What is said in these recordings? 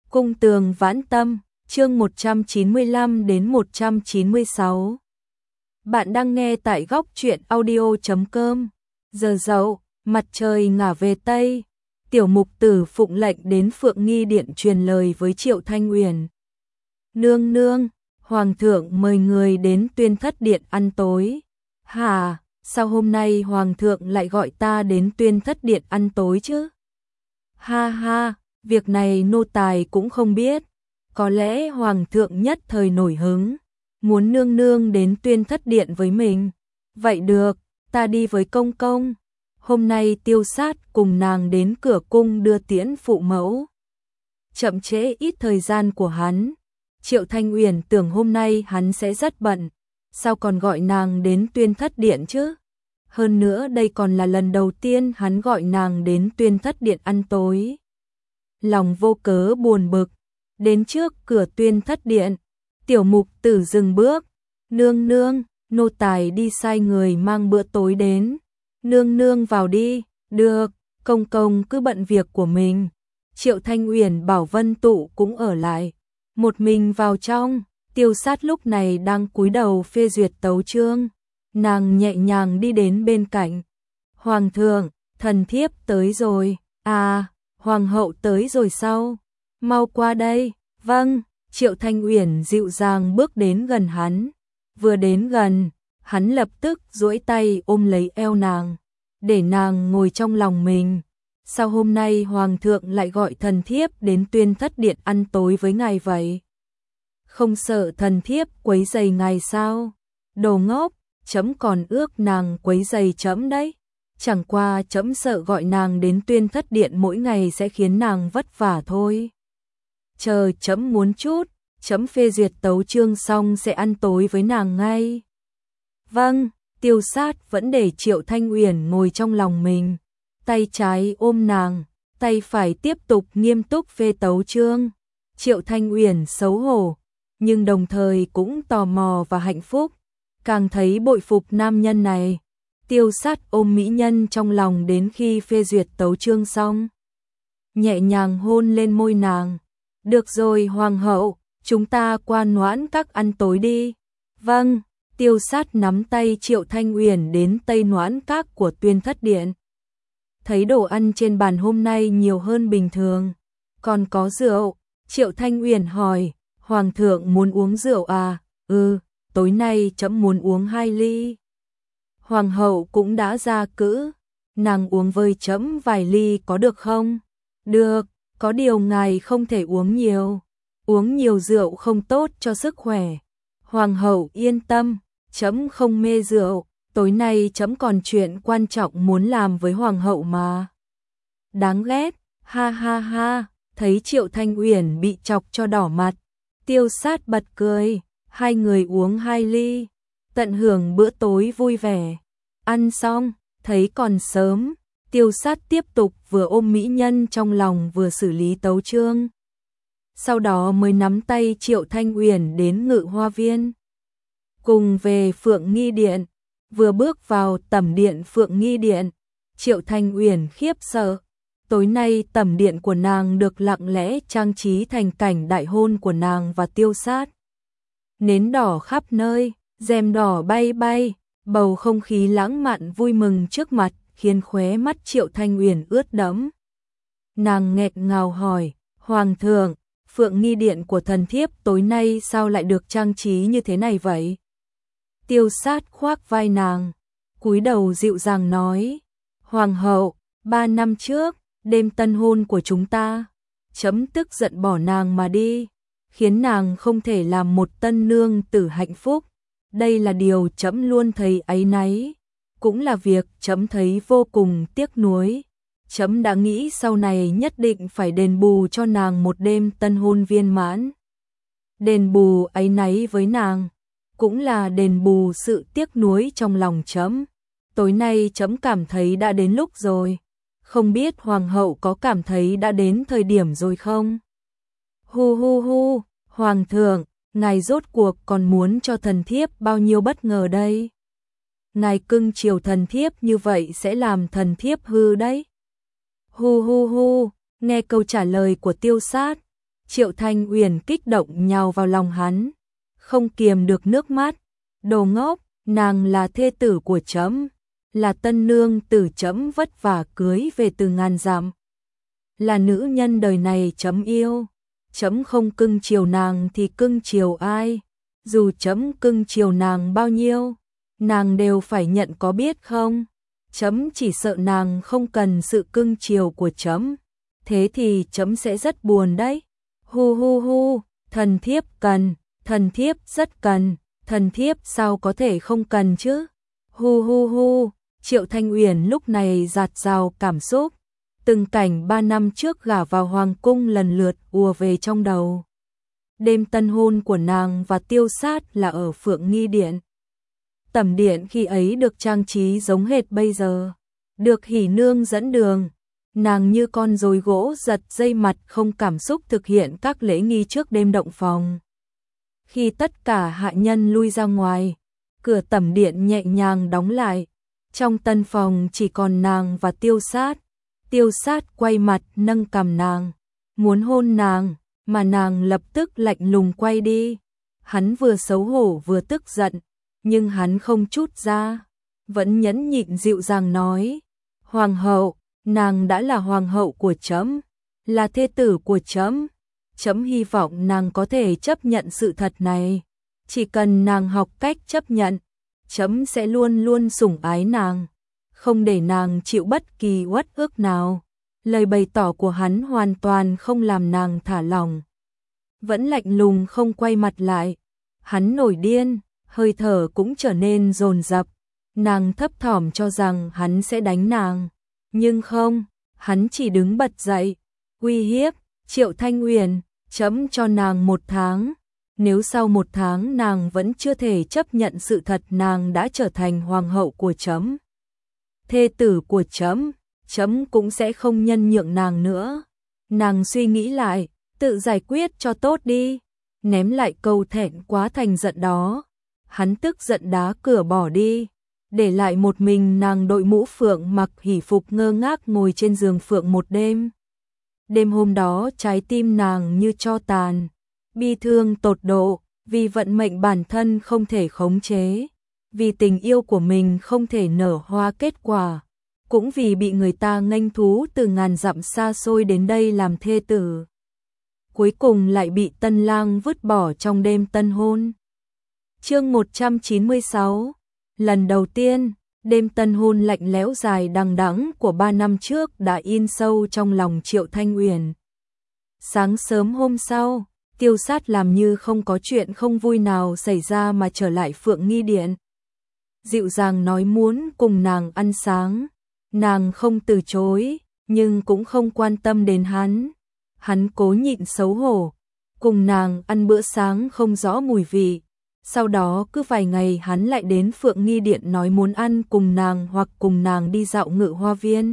Cung tường vãn tâm, chương 195 đến 196. Bạn đang nghe tại góc truyện audio.com. Giờ dậu, mặt trời ngả về Tây. Tiểu mục tử phụng lệnh đến Phượng Nghi Điện truyền lời với Triệu Thanh Uyển. Nương nương, Hoàng thượng mời người đến Tuyên Thất Điện ăn tối. Hả, sao hôm nay Hoàng thượng lại gọi ta đến Tuyên Thất Điện ăn tối chứ? Ha ha, việc này nô tài cũng không biết. Có lẽ Hoàng thượng nhất thời nổi hứng, muốn nương nương đến Tuyên Thất Điện với mình. Vậy được, ta đi với công công. Hôm nay Tiêu Sát cùng nàng đến cửa cung đưa tiễn phụ mẫu. Chậm trễ ít thời gian của hắn. Triệu Thanh Uyển tưởng hôm nay hắn sẽ rất bận, sao còn gọi nàng đến Tuyên Thất Điện chứ? Hơn nữa đây còn là lần đầu tiên hắn gọi nàng đến Tuyên Thất Điện ăn tối. Lòng vô cớ buồn bực, đến trước cửa Tuyên Thất Điện, tiểu mục tử dừng bước. Nương nương, nô tài đi sai người mang bữa tối đến. Nương nương vào đi. Được, công công cứ bận việc của mình. Triệu Thanh Uyển bảo Vân Tụ cũng ở lại, một mình vào trong. Tiêu Sát lúc này đang cúi đầu phê duyệt tấu chương, nàng nhẹ nhàng đi đến bên cạnh. Hoàng thượng, thần thiếp tới rồi. À, hoàng hậu tới rồi sao? Mau qua đây. Vâng. Triệu Thanh Uyển dịu dàng bước đến gần hắn. Vừa đến gần, hắn lập tức duỗi tay ôm lấy eo nàng, để nàng ngồi trong lòng mình. Sao hôm nay hoàng thượng lại gọi thần thiếp đến Tuyên Thất Điện ăn tối với ngài vậy? Không sợ thần thiếp quấy rầy ngài sao? Đồ ngốc, trẫm còn ước nàng quấy rầy trẫm đấy. Chẳng qua trẫm sợ gọi nàng đến Tuyên Thất Điện mỗi ngày sẽ khiến nàng vất vả thôi. Chờ trẫm muốn chút, trẫm phê duyệt tấu chương xong sẽ ăn tối với nàng ngay. Vâng. Tiêu Sát vẫn để Triệu Thanh Uyển ngồi trong lòng mình, tay trái ôm nàng, tay phải tiếp tục nghiêm túc phê tấu chương. Triệu Thanh Uyển xấu hổ, nhưng đồng thời cũng tò mò và hạnh phúc, càng thấy bội phục nam nhân này. Tiêu Sát ôm mỹ nhân trong lòng đến khi phê duyệt tấu chương xong, nhẹ nhàng hôn lên môi nàng. Được rồi hoàng hậu, chúng ta qua Noãn Các ăn tối đi. Vâng. Tiêu Sát nắm tay Triệu Thanh Uyển đến Tây Noãn Các của Tuyên Thất Điện. Thấy đồ ăn trên bàn hôm nay nhiều hơn bình thường, còn có rượu. Triệu Thanh Uyển hỏi, hoàng thượng muốn uống rượu à? Ừ, tối nay trẫm muốn uống 2 ly. Hoàng hậu cũng đã ra cữ, nàng uống với trẫm vài ly có được không? Được, có điều ngài không thể uống nhiều. Uống nhiều rượu không tốt cho sức khỏe. Hoàng hậu yên tâm, trẫm không mê rượu, tối nay trẫm còn chuyện quan trọng muốn làm với hoàng hậu mà. Đáng ghét, ha ha ha. Thấy Triệu Thanh Uyển bị chọc cho đỏ mặt, Tiêu Sát bật cười. Hai người uống 2 ly, tận hưởng bữa tối vui vẻ. Ăn xong, thấy còn sớm, Tiêu Sát tiếp tục vừa ôm mỹ nhân trong lòng vừa xử lý tấu chương. Sau đó mới nắm tay Triệu Thanh Uyển đến Ngự Hoa Viên, cùng về Phượng Nghi Điện. Vừa bước vào tẩm điện Phượng Nghi Điện, Triệu Thanh Uyển khiếp sợ. Tối nay tẩm điện của nàng được lặng lẽ trang trí thành cảnh đại hôn của nàng và Tiêu Sát. Nến đỏ khắp nơi, rèm đỏ bay bay, bầu không khí lãng mạn vui mừng trước mặt khiến khóe mắt Triệu Thanh Uyển ướt đẫm. Nàng nghẹn ngào hỏi, hoàng thượng, Phượng Nghi Điện của thần thiếp tối nay sao lại được trang trí như thế này vậy? Tiêu Sát khoác vai nàng, cúi đầu dịu dàng nói, hoàng hậu, 3 năm trước, đêm tân hôn của chúng ta, trẫm tức giận bỏ nàng mà đi, khiến nàng không thể làm một tân nương tử hạnh phúc. Đây là điều trẫm luôn thấy áy náy, cũng là việc trẫm thấy vô cùng tiếc nuối. Trẫm đã nghĩ sau này nhất định phải đền bù cho nàng một đêm tân hôn viên mãn. Đền bù áy náy với nàng, cũng là đền bù sự tiếc nuối trong lòng trẫm. Tối nay trẫm cảm thấy đã đến lúc rồi. Không biết hoàng hậu có cảm thấy đã đến thời điểm rồi không? Hu hu hu, hoàng thượng, ngài rốt cuộc còn muốn cho thần thiếp bao nhiêu bất ngờ đây? Ngài cưng chiều thần thiếp như vậy sẽ làm thần thiếp hư đấy. Hu hu hu, nghe câu trả lời của Tiêu Sát, Triệu Thanh Uyển kích động nhào vào lòng hắn, không kiềm được nước mắt. Đồ ngốc, nàng là thê tử của trẫm, là tân nương tử trẫm vất vả cưới về từ ngàn dặm, là nữ nhân đời này trẫm yêu. Trẫm không cưng chiều nàng thì cưng chiều ai? Dù trẫm cưng chiều nàng bao nhiêu, nàng đều phải nhận, có biết không? Trẫm chỉ sợ nàng không cần sự cưng chiều của trẫm, thế thì trẫm sẽ rất buồn đấy. Hu hu hu, thần thiếp cần, thần thiếp rất cần, thần thiếp sao có thể không cần chứ? Hu hu hu, Triệu Thanh Uyển lúc này dạt dào cảm xúc. Từng cảnh 3 năm trước gả vào hoàng cung lần lượt ùa về trong đầu. Đêm tân hôn của nàng và Tiêu Sát là ở Phượng Nghi Điện. Tẩm điện khi ấy được trang trí giống hệt bây giờ, được Hỉ Nương dẫn đường. Nàng như con rối gỗ giật dây mặt không cảm xúc thực hiện các lễ nghi trước đêm động phòng. Khi tất cả hạ nhân lui ra ngoài, cửa tẩm điện nhẹ nhàng đóng lại. Trong tân phòng chỉ còn nàng và Tiêu Sát. Tiêu Sát quay mặt nâng cằm nàng, muốn hôn nàng, mà nàng lập tức lạnh lùng quay đi. Hắn vừa xấu hổ vừa tức giận, nhưng hắn không trút ra, vẫn nhẫn nhịn dịu dàng nói: "Hoàng hậu, nàng đã là hoàng hậu của trẫm, là thê tử của trẫm. Trẫm hy vọng nàng có thể chấp nhận sự thật này. Chỉ cần nàng học cách chấp nhận, trẫm sẽ luôn luôn sủng ái nàng, không để nàng chịu bất kỳ uất ức nào." Lời bày tỏ của hắn hoàn toàn không làm nàng thả lỏng, vẫn lạnh lùng không quay mặt lại. Hắn nổi điên, hơi thở cũng trở nên dồn dập. Nàng thấp thỏm cho rằng hắn sẽ đánh nàng, nhưng không, hắn chỉ đứng bật dậy, uy hiếp: "Triệu Thanh Uyển, trẫm cho nàng 1 tháng, nếu sau 1 tháng nàng vẫn chưa thể chấp nhận sự thật nàng đã trở thành hoàng hậu của trẫm, thê tử của trẫm, trẫm cũng sẽ không nhân nhượng nàng nữa." Nàng suy nghĩ lại, tự giải quyết cho tốt đi, ném lại câu thẹn quá thành giận đó. Hắn tức giận đá cửa bỏ đi, để lại một mình nàng đội mũ phượng mặc hỷ phục ngơ ngác ngồi trên giường phượng một đêm. Đêm hôm đó trái tim nàng như tro tàn, bi thương tột độ, vì vận mệnh bản thân không thể khống chế, vì tình yêu của mình không thể nở hoa kết quả, cũng vì bị người ta nghênh thú từ ngàn dặm xa xôi đến đây làm thê tử. Cuối cùng lại bị tân lang vứt bỏ trong đêm tân hôn. Chương 196. Lần đầu tiên, đêm tân hôn lạnh lẽo dài đằng đẵng của 3 năm trước đã in sâu trong lòng Triệu Thanh Uyển. Sáng sớm hôm sau, Tiêu Sát làm như không có chuyện không vui nào xảy ra mà trở lại Phượng Nghi Điện. Dịu dàng nói muốn cùng nàng ăn sáng. Nàng không từ chối, nhưng cũng không quan tâm đến hắn. Hắn cố nhịn xấu hổ, cùng nàng ăn bữa sáng không rõ mùi vị. Sau đó cứ vài ngày hắn lại đến Phượng Nghi Điện nói muốn ăn cùng nàng hoặc cùng nàng đi dạo Ngự Hoa Viên.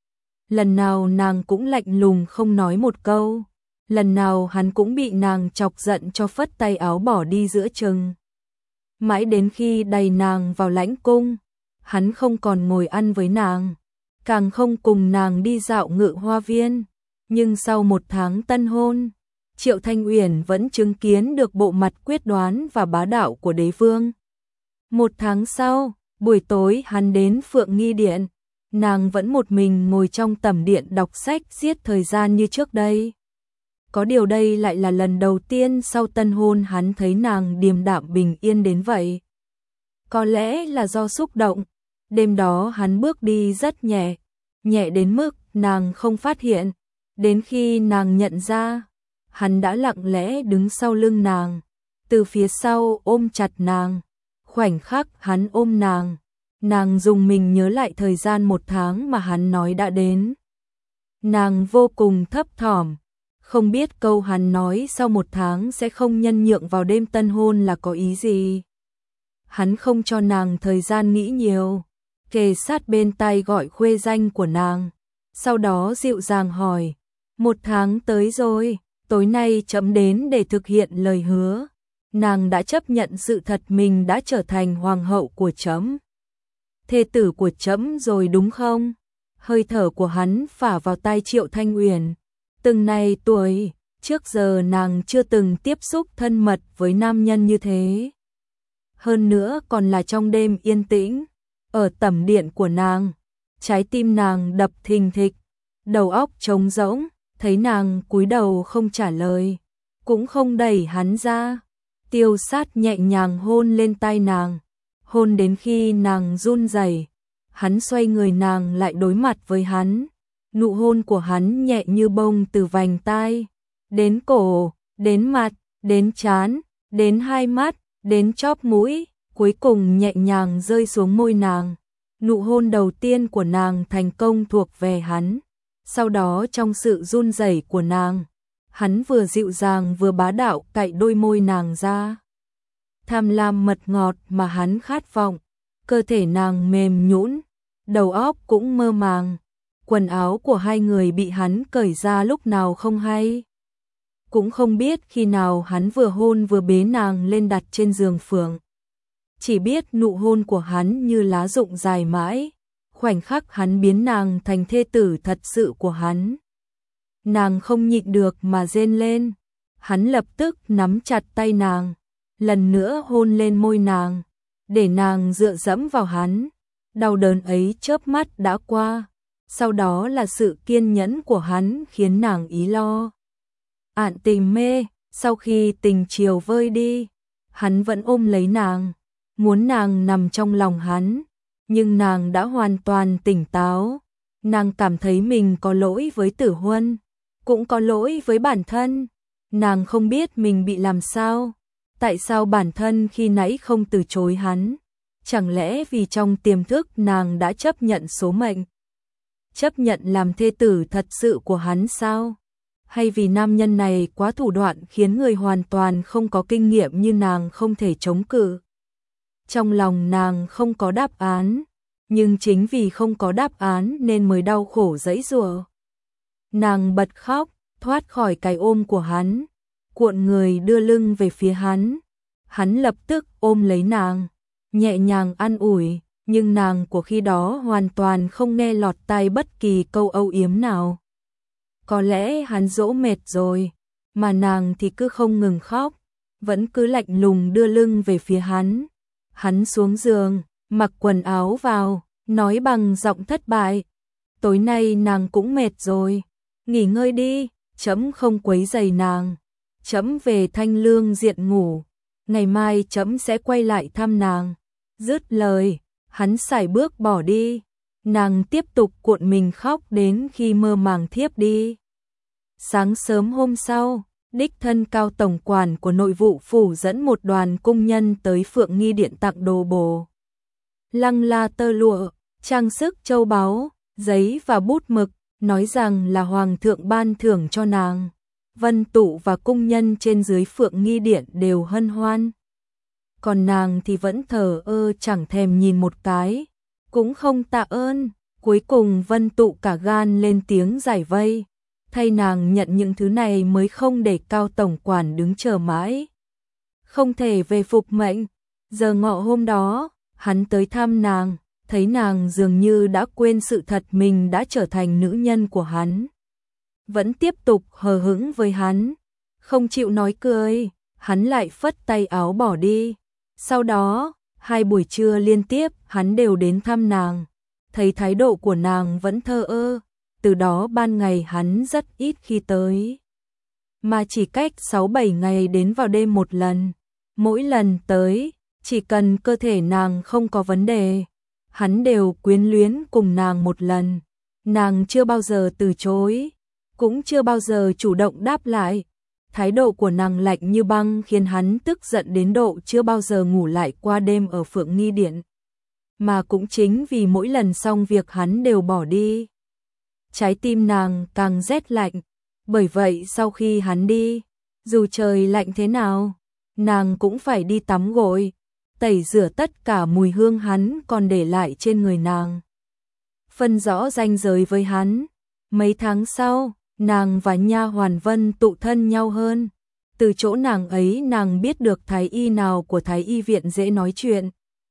Lần nào nàng cũng lạnh lùng không nói một câu, lần nào hắn cũng bị nàng chọc giận cho phất tay áo bỏ đi giữa chừng. Mãi đến khi đày nàng vào lãnh cung, hắn không còn ngồi ăn với nàng, càng không cùng nàng đi dạo Ngự Hoa Viên. Nhưng sau 1 tháng tân hôn, Triệu Thanh Uyển vẫn chứng kiến được bộ mặt quyết đoán và bá đạo của đế vương. 1 tháng sau, buổi tối hắn đến Phượng Nghi Điện, nàng vẫn một mình ngồi trong tẩm điện đọc sách giết thời gian như trước đây. Có điều đây lại là lần đầu tiên sau tân hôn hắn thấy nàng điềm đạm bình yên đến vậy. Có lẽ là do xúc động, đêm đó hắn bước đi rất nhẹ, nhẹ đến mức nàng không phát hiện. Đến khi nàng nhận ra, hắn đã lặng lẽ đứng sau lưng nàng, từ phía sau ôm chặt nàng. Khoảnh khắc hắn ôm nàng, nàng dùng mình nhớ lại thời gian 1 tháng mà hắn nói đã đến. Nàng vô cùng thấp thỏm, không biết câu hắn nói sau 1 tháng sẽ không nhân nhượng vào đêm tân hôn là có ý gì. Hắn không cho nàng thời gian nghĩ nhiều, kề sát bên tai gọi khuê danh của nàng, sau đó dịu dàng hỏi: "1 tháng tới rồi, tối nay trẫm đến để thực hiện lời hứa. Nàng đã chấp nhận sự thật mình đã trở thành hoàng hậu của trẫm, thê tử của trẫm rồi đúng không?" Hơi thở của hắn phả vào tai Triệu Thanh Uyển. Từng này tuổi, Trước giờ nàng chưa từng tiếp xúc thân mật với nam nhân như thế. Hơn nữa còn là trong đêm yên tĩnh, ở tẩm điện của nàng. Trái tim nàng đập thình thịch, đầu óc trống rỗng, thấy nàng cúi đầu không trả lời, cũng không đẩy hắn ra. Tiêu Sát nhẹ nhàng hôn lên tai nàng, hôn đến khi nàng run rẩy. Hắn xoay người nàng lại đối mặt với hắn. Nụ hôn của hắn nhẹ như bông từ vành tai, đến cổ, đến mặt, đến trán, đến hai mắt, đến chóp mũi, cuối cùng nhẹ nhàng rơi xuống môi nàng. Nụ hôn đầu tiên của nàng thành công thuộc về hắn. Sau đó trong sự run rẩy của nàng, hắn vừa dịu dàng vừa bá đạo cạy đôi môi nàng ra. Tham lam mật ngọt mà hắn khát vọng, cơ thể nàng mềm nhũn, đầu óc cũng mơ màng. Quần áo của hai người bị hắn cởi ra lúc nào không hay. Cũng không biết khi nào hắn vừa hôn vừa bế nàng lên đặt trên giường phượng. Chỉ biết nụ hôn của hắn như lá rụng dài mãi, khoảnh khắc hắn biến nàng thành thê tử thật sự của hắn. Nàng không nhịn được mà rên lên, hắn lập tức nắm chặt tay nàng, lần nữa hôn lên môi nàng, để nàng dựa dẫm vào hắn. Đau đớn ấy chớp mắt đã qua, sau đó là sự kiên nhẫn của hắn khiến nàng ý lo. Ạn tình mê, sau khi tình chiều vơi đi, hắn vẫn ôm lấy nàng, muốn nàng nằm trong lòng hắn, nhưng nàng đã hoàn toàn tỉnh táo. Nàng cảm thấy mình có lỗi với Tử Huân, cũng có lỗi với bản thân. Nàng không biết mình bị làm sao, tại sao bản thân khi nãy không từ chối hắn. Chẳng lẽ vì trong tiềm thức nàng đã chấp nhận số mệnh, chấp nhận làm thê tử thật sự của hắn sao? Hay vì nam nhân này quá thủ đoạn khiến người hoàn toàn không có kinh nghiệm như nàng không thể chống cự? Trong lòng nàng không có đáp án, nhưng chính vì không có đáp án nên mới đau khổ giãy giụa. Nàng bật khóc, thoát khỏi cái ôm của hắn, cuộn người đưa lưng về phía hắn. Hắn lập tức ôm lấy nàng, nhẹ nhàng an ủi, nhưng nàng của khi đó hoàn toàn không nghe lọt tai bất kỳ câu âu yếm nào. Có lẽ hắn dỗ mệt rồi, mà nàng thì cứ không ngừng khóc, vẫn cứ lạnh lùng đưa lưng về phía hắn. Hắn xuống giường, mặc quần áo vào, nói bằng giọng thất bại: tối nay nàng cũng mệt rồi, nghỉ ngơi đi, trẫm không quấy rầy nàng, trẫm về Thanh Lương Diện ngủ, ngày mai trẫm sẽ quay lại thăm nàng. Dứt lời, hắn sải bước bỏ đi, nàng tiếp tục cuộn mình khóc đến khi mơ màng thiếp đi. Sáng sớm hôm sau, đích thân Cao tổng quản của Nội vụ phủ dẫn một đoàn cung nhân tới Phượng Nghi Điện tặng đồ bổ. Lăng la tơ lụa, trang sức châu báu, giấy và bút mực, nói rằng là hoàng thượng ban thưởng cho nàng. Vân Tụ và cung nhân trên dưới Phượng Nghi Điện đều hân hoan. Còn nàng thì vẫn thờ ơ chẳng thèm nhìn một cái, cũng không tạ ơn. Cuối cùng Vân Tụ cả gan lên tiếng giải vây, thay nàng nhận những thứ này mới không để Cao tổng quản đứng chờ mãi. Không thể về phục mệnh. Giờ ngọ hôm đó, hắn tới thăm nàng, thấy nàng dường như đã quên sự thật mình đã trở thành nữ nhân của hắn. Vẫn tiếp tục hờ hững với hắn, không chịu nói cười, hắn lại phất tay áo bỏ đi. Sau đó, 2 buổi trưa liên tiếp hắn đều đến thăm nàng, thấy thái độ của nàng vẫn thờ ơ, từ đó ban ngày hắn rất ít khi tới. Mà chỉ cách 6-7 ngày đến vào đêm một lần, mỗi lần tới, chỉ cần cơ thể nàng không có vấn đề, hắn đều quyến luyến cùng nàng một lần. Nàng chưa bao giờ từ chối, cũng chưa bao giờ chủ động đáp lại. Thái độ của nàng lạnh như băng khiến hắn tức giận đến độ chưa bao giờ ngủ lại qua đêm ở Phượng Nghi Điện. Mà cũng chính vì mỗi lần xong việc hắn đều bỏ đi, trái tim nàng càng rét lạnh. Bởi vậy sau khi hắn đi, dù trời lạnh thế nào, nàng cũng phải đi tắm gội, tẩy rửa tất cả mùi hương hắn còn để lại trên người nàng, phân rõ ranh giới với hắn. Mấy tháng sau, nàng và nha hoàn Vân Tụ thân nhau hơn. Từ chỗ nàng ấy nàng biết được thái y nào của thái y viện dễ nói chuyện.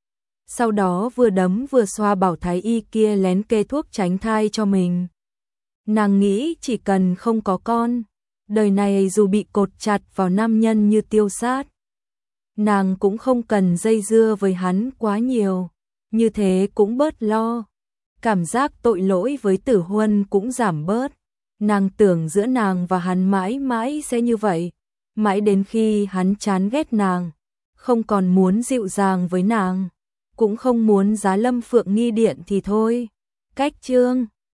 Sau đó vừa đấm vừa xoa bảo thái y kia lén kê thuốc tránh thai cho mình. Nàng nghĩ chỉ cần không có con, đời này dù bị cột chặt vào nam nhân như Tiêu Sát, nàng cũng không cần dây dưa với hắn quá nhiều, như thế cũng bớt lo. Cảm giác tội lỗi với Tử Huân cũng giảm bớt. Nàng tưởng giữa nàng và hắn mãi mãi sẽ như vậy, mãi đến khi hắn chán ghét nàng, không còn muốn dịu dàng với nàng, cũng không muốn giá Lâm Phượng Nghi Điện thì thôi. Cách chương